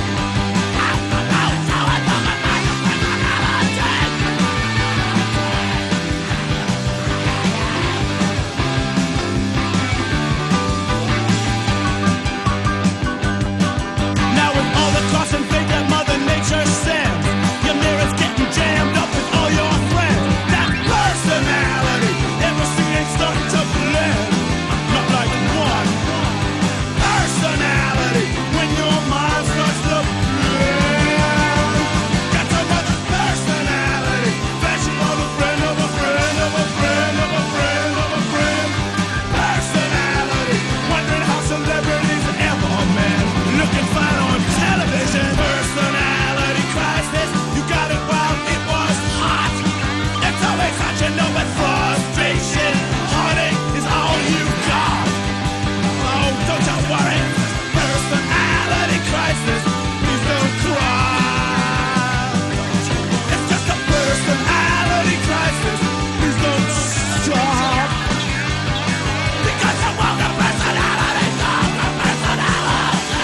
Y: Now with all the cost and fate that Mother Nature sends, your mirror's getting jammed up with all your friends. That personality, everything ain't starting to blend. Not like one personality when your mind starts to blend. Got another personality, flashing on a friend of a friend of a friend of a friend of a friend. Personality, wondering how celebrities ever met. Looking fine on television. Personality crisis, you got it while it was hot. It's always hot, you know it's frustration. Heartache is all you got. Oh, don't you worry. Personality crisis, please don't cry. It's just a personality crisis, please don't stop. Because you want a personality, not a personality.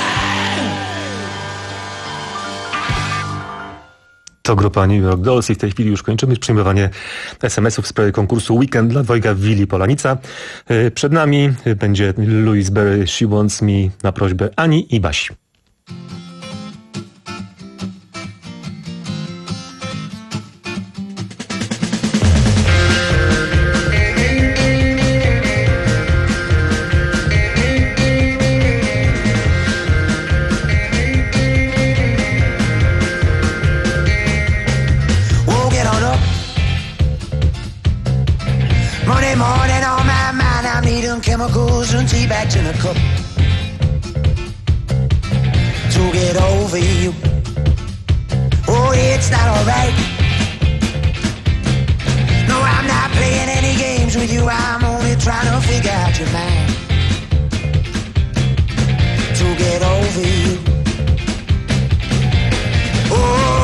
L: To grupa New York Dolls i w tej chwili już kończymy przyjmowanie es em esów w sprawie konkursu Weekend dla dwojga Willi Polanica. Yy, Przed nami będzie Louise Berry, She Wants Me na prośbę Ani i Basi.
M: Oh, get on up. Monday morning on my mind, I'm needing chemicals and tea bags in a cup to get over you. Oh, it's not alright. No, I'm not playing any games with you. I'm only trying to figure out your mind to get over you. Oh.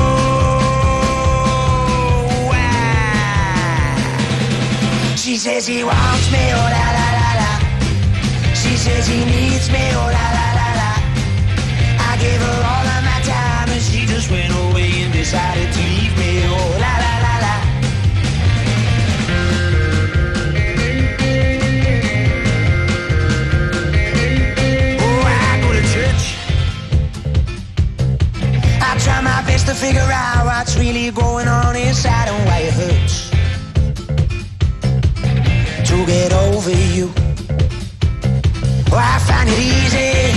M: She says he wants me, oh la la la la. She says he needs me, oh la la la la. I gave her all of my time and she just went away and decided to leave me, oh la la la la. Oh, I go to church. I try my best to figure out what's really going on inside and why it hurts to get over you. Oh, I find it easy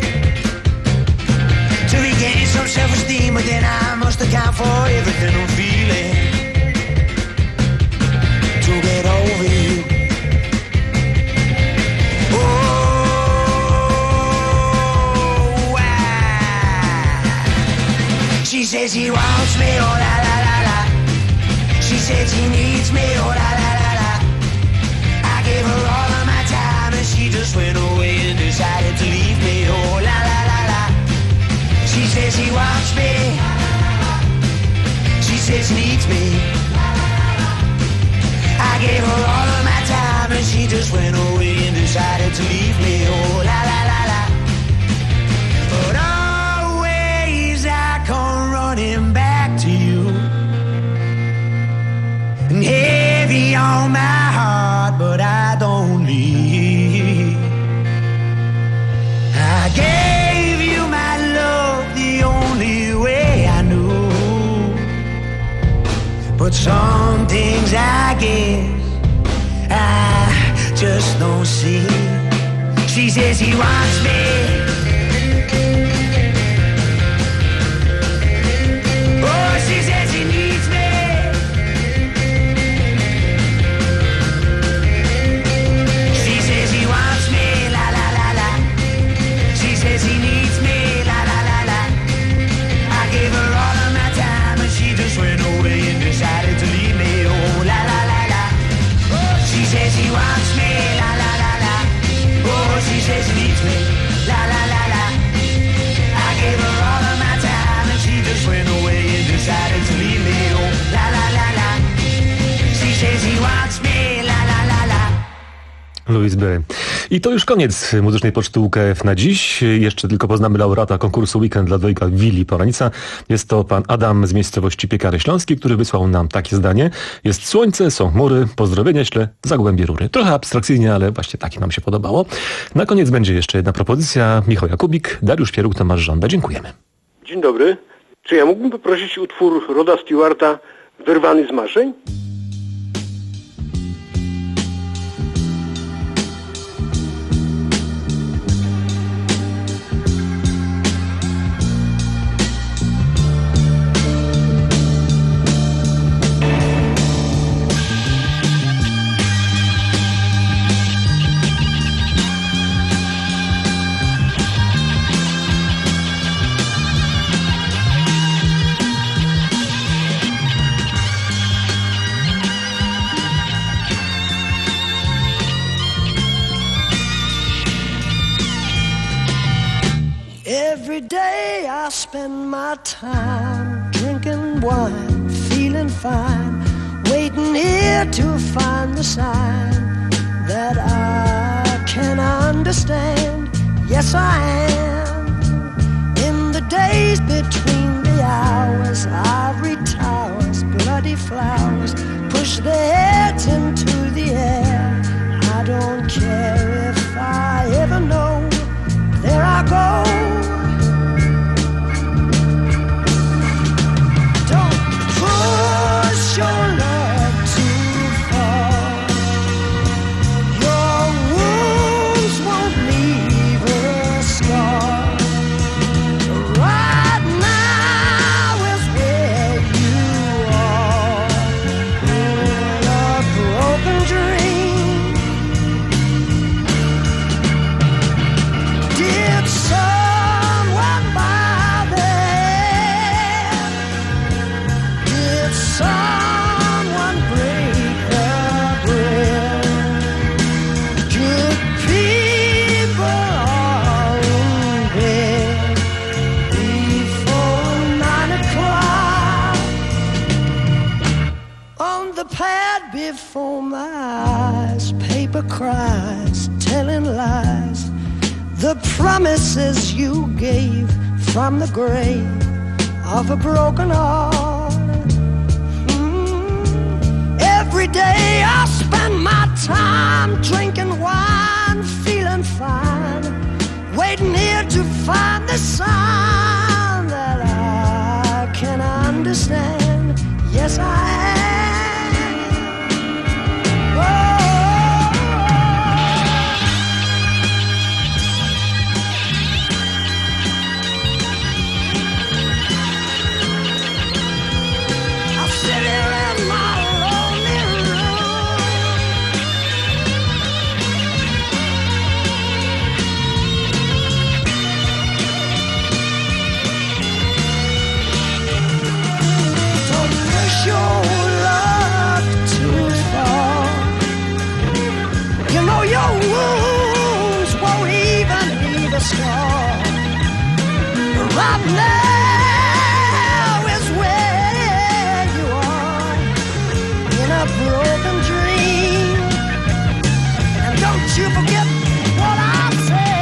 M: to regain some self-esteem, but then I must account for everything I'm feeling to get over you. Oh, I... She says he wants me, oh la la la la. She says he needs me, oh la la la la. I gave her all of my time and she just went away and decided to leave me, oh la la la la. She says he wants me. She says he needs me. I gave her all of my time and she just went away and decided to leave me, oh la la la la. But always I come running back to you, and heavy on my heart, but I don't leave. I gave you my love the only way I knew, but some things I guess I just don't see. She says he wants me. Oh, she says he needs me. She says he wants me, la la la la. She says he needs me, la la la la. I gave her all of my time and she just went away and decided to leave me, oh la la la la. Oh, wants me, la la la la. Oh, she says she needs me, la la la la. I gave her all of my time and she just went away and decided to leave me. Oh, la la la la. She says she wants me, la la la la.
L: Louis Berry. I to już koniec Muzycznej Poczty U K F na dziś. Jeszcze tylko poznamy laureata konkursu Weekend dla dwojga Willi Poranica. Jest to pan Adam z miejscowości Piekary Śląskie, który wysłał nam takie zdanie. Jest słońce, są chmury, pozdrowienia ślę, Zagłębie Rury. Trochę abstrakcyjnie, ale właśnie takie nam się podobało. Na koniec będzie jeszcze jedna propozycja. Michał Jakubik, Dariusz Pieruk, Tomasz Żąda. Dziękujemy.
B: Dzień dobry. Czy ja mógłbym poprosić utwór Roda Stewarta Wyrwany z marzeń?
M: Every day I spend my time drinking wine, feeling fine, waiting here to find the sign that I can understand. Yes, I am. In the days between the hours, ivory towers, bloody flowers push their heads into the air. I don't care if I ever know. There I go. Push your love too far. Your wounds won't leave a scar. Right now is where you are, in a broken dream. Did someone buy them? Did someone break the bread? Good people are in bed before nine o'clock. On the pad before my eyes, paper cries, telling lies. The promises you gave from the grave of a broken heart. Mm. Every day I spend my time drinking wine, feeling fine, waiting here to find the sign that I can understand. Yes, I am. Oh. Your wounds won't even leave a scar. Right now is where you are, in a broken dream. And don't you forget what I said.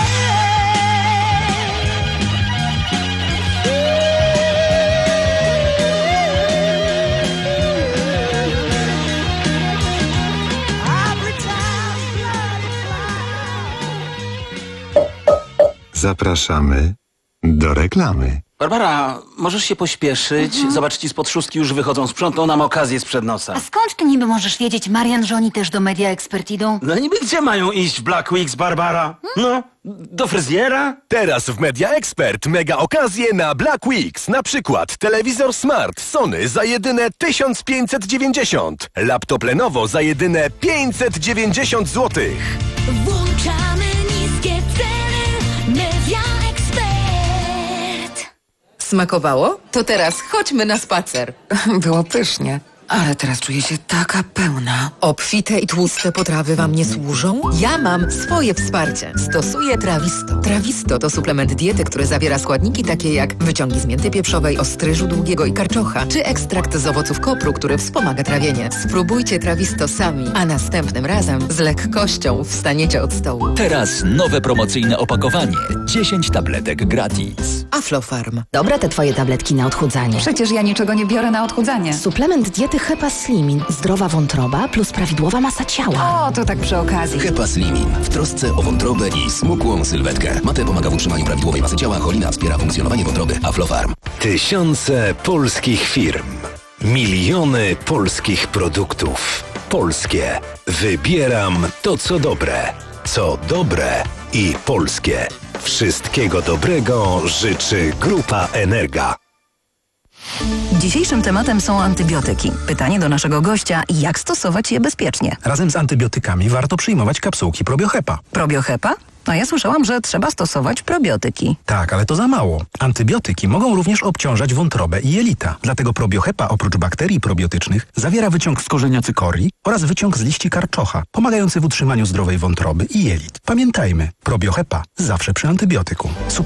G: Zapraszamy do reklamy.
O: Barbara, możesz się pośpieszyć?
P: Mhm.
O: Zobacz, ci z pod szóstki już wychodzą, sprzątną nam okazję sprzed nosa.
P: A skąd ty niby możesz wiedzieć, Marian, że oni też do Media Expert idą?
O: No niby gdzie mają iść w Black Weeks, Barbara? No, do fryzjera?
N: Teraz w Media Expert mega okazje na Black Weeks. Na przykład telewizor Smart Sony za jedyne tysiąc pięćset dziewięćdziesiąt. Laptop Lenovo za jedyne pięćset dziewięćdziesiąt złotych.
D: Włączamy niskie ceny. Media Expert.
Q: Smakowało? To teraz chodźmy na spacer.
R: Było pysznie.
Q: Ale teraz czuję się taka pełna. Obfite i tłuste potrawy wam nie służą? Ja mam swoje wsparcie. Stosuję Trawisto. Trawisto to suplement diety, który zawiera składniki takie jak wyciągi z mięty pieprzowej, ostryżu długiego i karczocha, czy ekstrakt z owoców kopru, który wspomaga trawienie. Spróbujcie Trawisto sami, a następnym razem z lekkością wstaniecie od stołu.
R: Teraz nowe promocyjne opakowanie. dziesięć tabletek gratis.
Q: Aflofarm.
T: Dobre te twoje tabletki na odchudzanie.
P: Przecież ja niczego nie biorę na odchudzanie.
T: Suplement diety Hepa Slimin. Zdrowa wątroba plus prawidłowa masa ciała.
P: O, to tak przy okazji.
R: Hepa Slimin. W trosce o wątrobę i smukłą sylwetkę. Mate pomaga w utrzymaniu prawidłowej masy ciała, cholina wspiera funkcjonowanie wątroby. Aflofarm.
N: Tysiące polskich firm. Miliony polskich produktów. Polskie. Wybieram to, co dobre. Co dobre i polskie. Wszystkiego dobrego życzy Grupa Energa.
P: Dzisiejszym tematem są antybiotyki. Pytanie do naszego gościa, jak stosować je bezpiecznie?
C: Razem z antybiotykami warto przyjmować kapsułki Probiohepa.
P: Probiohepa? A ja słyszałam, że trzeba stosować probiotyki.
C: Tak, ale to za mało. Antybiotyki mogą również obciążać wątrobę i jelita. Dlatego Probiohepa oprócz bakterii probiotycznych zawiera wyciąg z korzenia cykorii oraz wyciąg z liści karczocha, pomagający w utrzymaniu zdrowej wątroby i jelit. Pamiętajmy, Probiohepa zawsze przy antybiotyku.